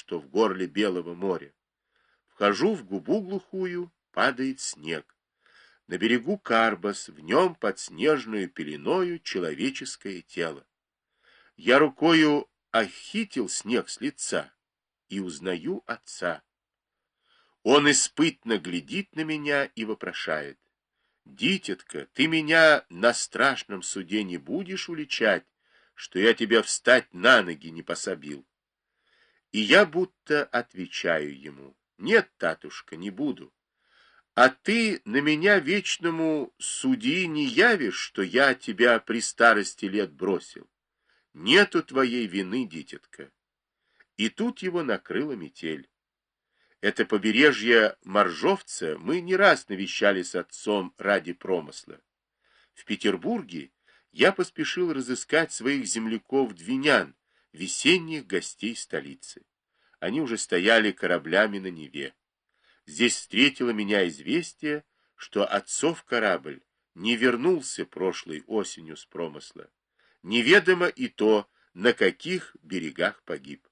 что в горле Белого моря. Вхожу в губу глухую, падает снег. На берегу карбас, в нем под снежную пеленою человеческое тело. Я рукою охитил снег с лица и узнаю отца. Он испытно глядит на меня и вопрошает: «Дитятка, ты меня на страшном суде не будешь уличать, что я тебя встать на ноги не пособил?» И я будто отвечаю ему: «Нет, татушка, не буду. А ты на меня вечному судьи не явишь, что я тебя при старости лет бросил. Нету твоей вины, дитятка». И тут его накрыла метель. Это побережье Моржовца мы не раз навещали с отцом ради промысла. В Петербурге я поспешил разыскать своих земляков-двинян, весенних гостей столицы. Они уже стояли кораблями на Неве. Здесь встретило меня известие, что отцов корабль не вернулся прошлой осенью с промысла. Неведомо и то, на каких берегах погиб.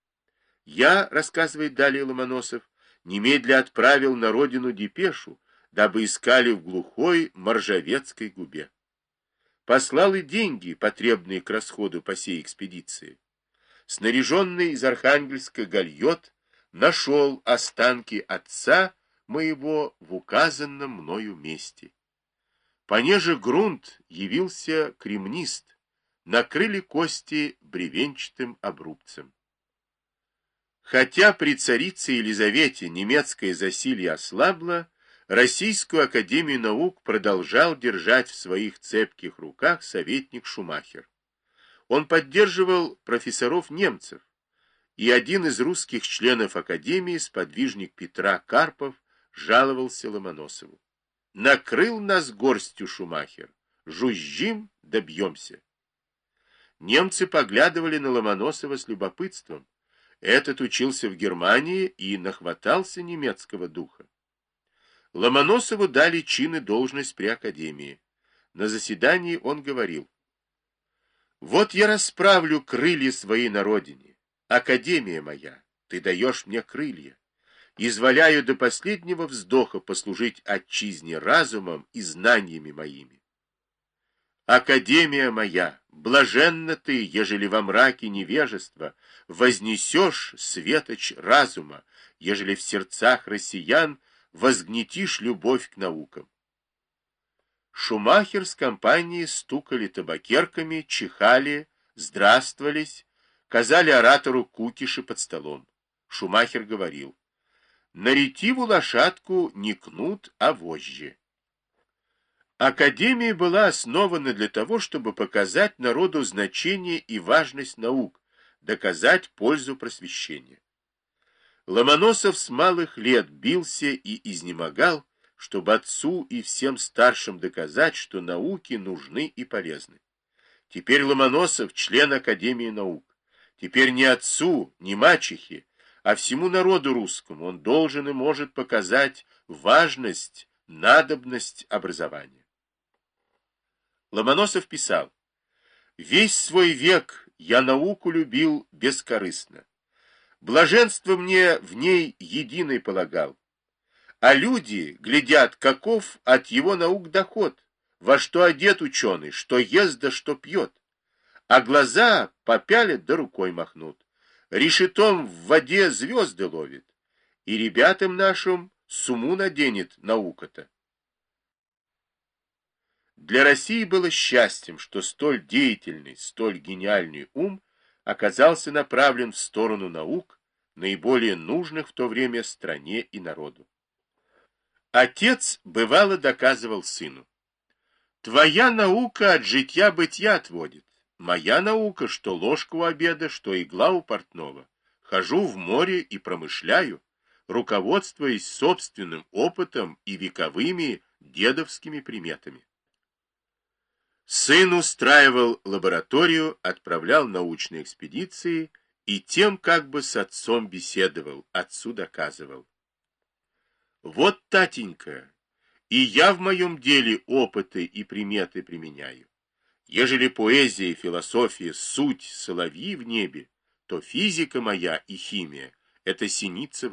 Я, рассказывает далее Ломоносов, немедля отправил на родину депешу, дабы искали в глухой Моржовецкой губе. Послал и деньги, потребные к расходу по сей экспедиции. Снаряженный из Архангельска гальот нашел останки отца моего в указанном мною месте. Понеже грунт явился кремнист, накрыли кости бревенчатым обрубцем. Хотя при царице Елизавете немецкое засилье ослабло, Российскую академию наук продолжал держать в своих цепких руках советник Шумахер. Он поддерживал профессоров-немцев, и один из русских членов академии, сподвижник Петра Карпов, жаловался Ломоносову: «Накрыл нас горстью Шумахер, жужжим, добьемся». Немцы поглядывали на Ломоносова с любопытством. Этот учился в Германии и нахватался немецкого духа. Ломоносову дали чин и должность при академии. На заседании он говорил: «Вот я расправлю крылья свои на родине. Академия моя, ты даешь мне крылья. Изволяю до последнего вздоха послужить отчизне разумом и знаниями моими. Академия моя, блаженна ты, ежели во мраке невежества вознесешь светоч разума, ежели в сердцах россиян возгнетишь любовь к наукам». Шумахер с компанией стукали табакерками, чихали, здравствовались, казали оратору кукиши под столом. Шумахер говорил: «На ретиву лошадку не кнут, а вожжи». Академия была основана для того, чтобы показать народу значение и важность наук, доказать пользу просвещения. Ломоносов с малых лет бился и изнемогал, чтобы отцу и всем старшим доказать, что науки нужны и полезны. Теперь Ломоносов член Академии наук. Теперь ни отцу, ни мачехе, а всему народу русскому он должен и может показать важность, надобность образования. Ломоносов писал: «Весь свой век я науку любил бескорыстно. Блаженство мне в ней единой полагал. А люди глядят, каков от его наук доход, во что одет ученый, что ест да что пьет. А глаза попялят да рукой махнут. Решетом в воде звезды ловит. И ребятам нашим суму наденет наука-то». Для России было счастьем, что столь деятельный, столь гениальный ум оказался направлен в сторону наук, наиболее нужных в то время стране и народу. Отец бывало доказывал сыну: «Твоя наука от житья-бытия отводит. Моя наука, что ложка у обеда, что игла у портного. Хожу в море и промышляю, руководствуясь собственным опытом и вековыми дедовскими приметами». Сын устраивал лабораторию, отправлял научные экспедиции и тем как бы с отцом беседовал, отцу доказывал: «Вот, татенька, и я в моем деле опыты и приметы применяю. Ежели поэзия и философия суть соловьи в небе, то физика моя и химия Это синица